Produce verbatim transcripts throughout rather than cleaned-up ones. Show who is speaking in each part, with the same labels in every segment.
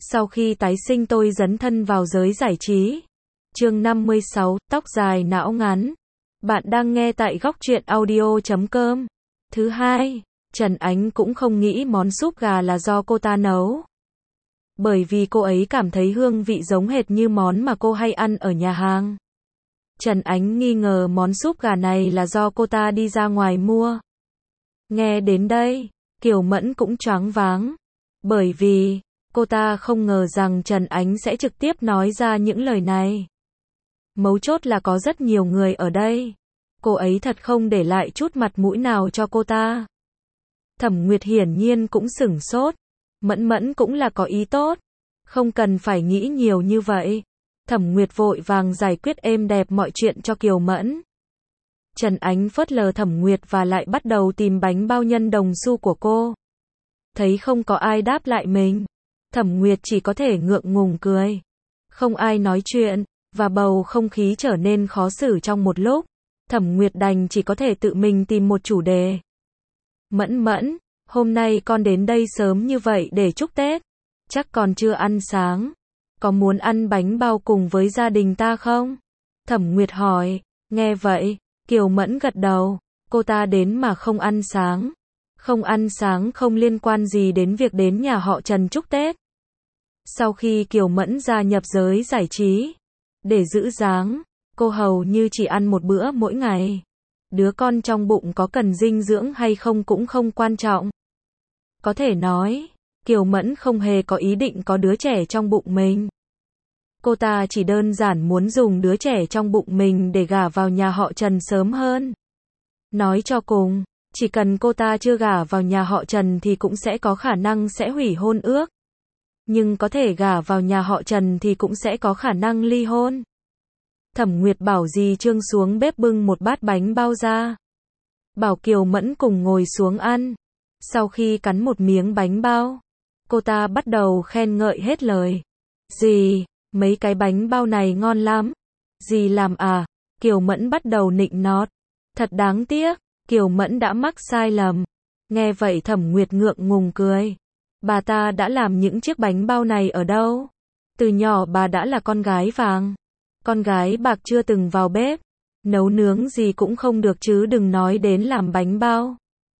Speaker 1: Sau khi tái sinh tôi dấn thân vào giới giải trí. Chương năm mươi sáu, tóc dài não ngắn. Bạn đang nghe tại góc truyện audio chấm com. Thứ hai, Trần Ánh cũng không nghĩ món súp gà là do cô ta nấu. Bởi vì cô ấy cảm thấy hương vị giống hệt như món mà cô hay ăn ở nhà hàng. Trần Ánh nghi ngờ món súp gà này là do cô ta đi ra ngoài mua. Nghe đến đây, Kiều Mẫn cũng choáng váng. Bởi vì, cô ta không ngờ rằng Trần Ánh sẽ trực tiếp nói ra những lời này. Mấu chốt là có rất nhiều người ở đây. Cô ấy thật không để lại chút mặt mũi nào cho cô ta. Thẩm Nguyệt hiển nhiên cũng sửng sốt. Mẫn Mẫn cũng là có ý tốt. Không cần phải nghĩ nhiều như vậy. Thẩm Nguyệt vội vàng giải quyết êm đẹp mọi chuyện cho Kiều Mẫn. Trần Ánh phớt lờ Thẩm Nguyệt và lại bắt đầu tìm bánh bao nhân đồng xu của cô. Thấy không có ai đáp lại mình, Thẩm Nguyệt chỉ có thể ngượng ngùng cười. Không ai nói chuyện, và bầu không khí trở nên khó xử trong một lúc. Thẩm Nguyệt đành chỉ có thể tự mình tìm một chủ đề. Mẫn Mẫn, hôm nay con đến đây sớm như vậy để chúc Tết. Chắc còn chưa ăn sáng. Có muốn ăn bánh bao cùng với gia đình ta không? Thẩm Nguyệt hỏi. Nghe vậy, Kiều Mẫn gật đầu. Cô ta đến mà không ăn sáng. Không ăn sáng không liên quan gì đến việc đến nhà họ Trần chúc Tết. Sau khi Kiều Mẫn gia nhập giới giải trí, để giữ dáng, cô hầu như chỉ ăn một bữa mỗi ngày. Đứa con trong bụng có cần dinh dưỡng hay không cũng không quan trọng. Có thể nói, Kiều Mẫn không hề có ý định có đứa trẻ trong bụng mình. Cô ta chỉ đơn giản muốn dùng đứa trẻ trong bụng mình để gả vào nhà họ Trần sớm hơn. Nói cho cùng, chỉ cần cô ta chưa gả vào nhà họ Trần thì cũng sẽ có khả năng sẽ hủy hôn ước. Nhưng có thể gả vào nhà họ Trần thì cũng sẽ có khả năng ly hôn. Thẩm Nguyệt bảo dì Trương xuống bếp bưng một bát bánh bao ra. Bảo Kiều Mẫn cùng ngồi xuống ăn. Sau khi cắn một miếng bánh bao, cô ta bắt đầu khen ngợi hết lời. Dì, mấy cái bánh bao này ngon lắm. Dì làm à? Kiều Mẫn bắt đầu nịnh nọt. Thật đáng tiếc, Kiều Mẫn đã mắc sai lầm. Nghe vậy Thẩm Nguyệt ngượng ngùng cười. Bà ta đã làm những chiếc bánh bao này ở đâu? Từ nhỏ bà đã là con gái vàng. Con gái bạc chưa từng vào bếp. Nấu nướng gì cũng không được chứ đừng nói đến làm bánh bao.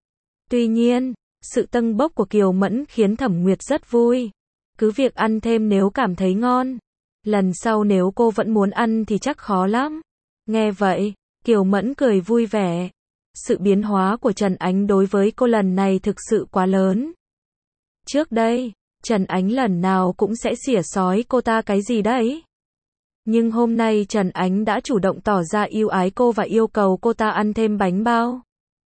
Speaker 1: Tuy nhiên, sự tâng bốc của Kiều Mẫn khiến Thẩm Nguyệt rất vui. Cứ việc ăn thêm nếu cảm thấy ngon. Lần sau nếu cô vẫn muốn ăn thì chắc khó lắm. Nghe vậy, Kiều Mẫn cười vui vẻ. Sự biến hóa của Trần Ánh đối với cô lần này thực sự quá lớn. Trước đây, Trần Ánh lần nào cũng sẽ xỉa xói cô ta cái gì đấy. Nhưng hôm nay Trần Ánh đã chủ động tỏ ra yêu ái cô và yêu cầu cô ta ăn thêm bánh bao.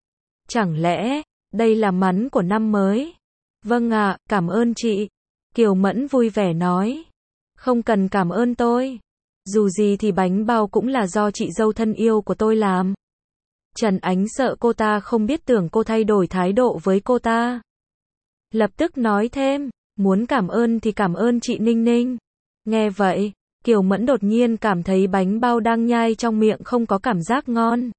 Speaker 1: Chẳng lẽ, đây là mắn của năm mới? Vâng ạ, cảm ơn chị. Kiều Mẫn vui vẻ nói. Không cần cảm ơn tôi. Dù gì thì bánh bao cũng là do chị dâu thân yêu của tôi làm. Trần Ánh sợ cô ta không biết tưởng cô thay đổi thái độ với cô ta. Lập tức nói thêm, muốn cảm ơn thì cảm ơn chị Ninh Ninh. Nghe vậy, Kiều Mẫn đột nhiên cảm thấy bánh bao đang nhai trong miệng không có cảm giác ngon.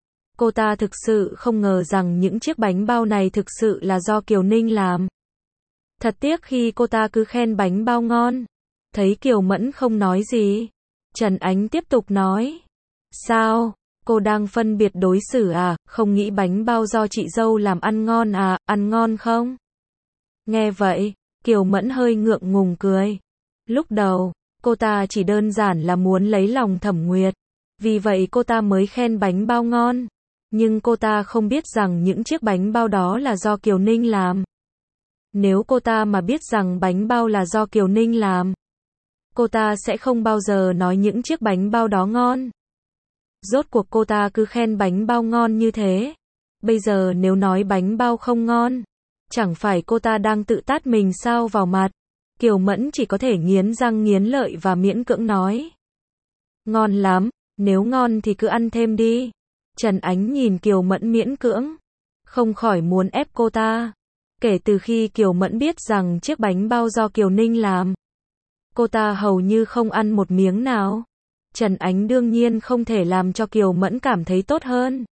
Speaker 1: Cô ta thực sự không ngờ rằng những chiếc bánh bao này thực sự là do Kiều Ninh làm. Thật tiếc khi cô ta cứ khen bánh bao ngon. Thấy Kiều Mẫn không nói gì, Trần Ánh tiếp tục nói. Sao? Cô đang phân biệt đối xử à? Không nghĩ bánh bao do chị dâu làm ăn ngon à? Ăn ngon không? Nghe vậy, Kiều Mẫn hơi ngượng ngùng cười. Lúc đầu, cô ta chỉ đơn giản là muốn lấy lòng Thẩm Nguyệt. Vì vậy cô ta mới khen bánh bao ngon. Nhưng cô ta không biết rằng những chiếc bánh bao đó là do Kiều Ninh làm. Nếu cô ta mà biết rằng bánh bao là do Kiều Ninh làm, cô ta sẽ không bao giờ nói những chiếc bánh bao đó ngon. Rốt cuộc cô ta cứ khen bánh bao ngon như thế. Bây giờ nếu nói bánh bao không ngon, chẳng phải cô ta đang tự tát mình sao vào mặt. Kiều Mẫn chỉ có thể nghiến răng nghiến lợi và miễn cưỡng nói. Ngon lắm, nếu ngon thì cứ ăn thêm đi. Trần Ánh nhìn Kiều Mẫn miễn cưỡng, không khỏi muốn ép cô ta. Kể từ khi Kiều Mẫn biết rằng chiếc bánh bao do Kiều Ninh làm, cô ta hầu như không ăn một miếng nào. Trần Ánh đương nhiên không thể làm cho Kiều Mẫn cảm thấy tốt hơn.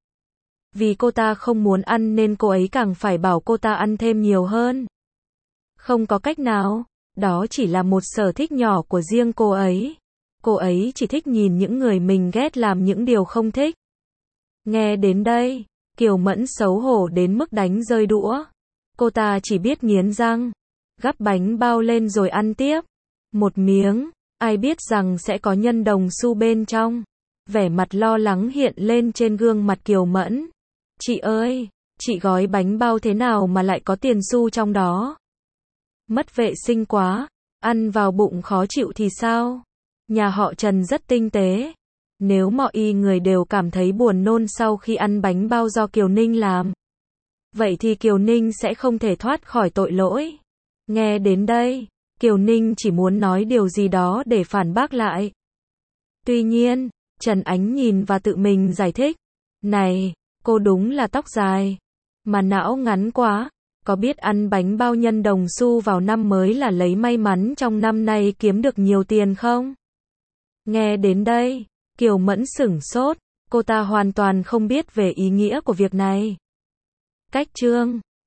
Speaker 1: Vì cô ta không muốn ăn nên cô ấy càng phải bảo cô ta ăn thêm nhiều hơn. Không có cách nào, Đó chỉ là một sở thích nhỏ của riêng cô ấy. Cô ấy chỉ thích nhìn những người mình ghét làm những điều không thích. Nghe đến đây, Kiều Mẫn xấu hổ đến mức đánh rơi đũa. Cô ta chỉ biết nghiến răng, gắp bánh bao lên rồi ăn tiếp. Một miếng, ai biết rằng sẽ có nhân đồng xu bên trong. Vẻ mặt lo lắng hiện lên trên gương mặt Kiều Mẫn. Chị ơi, chị gói bánh bao thế nào mà lại có tiền xu trong đó? Mất vệ sinh quá, ăn vào bụng khó chịu thì sao? Nhà họ Trần rất tinh tế. Nếu mọi người đều cảm thấy buồn nôn sau khi ăn bánh bao do Kiều Ninh làm, vậy thì Kiều Ninh sẽ không thể thoát khỏi tội lỗi. Nghe đến đây, Kiều Ninh chỉ muốn nói điều gì đó để phản bác lại. Tuy nhiên, Trần Ánh nhìn và tự mình giải thích. Này, cô đúng là tóc dài, mà não ngắn quá. Có biết ăn bánh bao nhân đồng xu vào năm mới là lấy may mắn trong năm nay kiếm được nhiều tiền không? Nghe đến đây, Kiều Mẫn sửng sốt, cô ta hoàn toàn không biết về ý nghĩa của việc này. Cách chương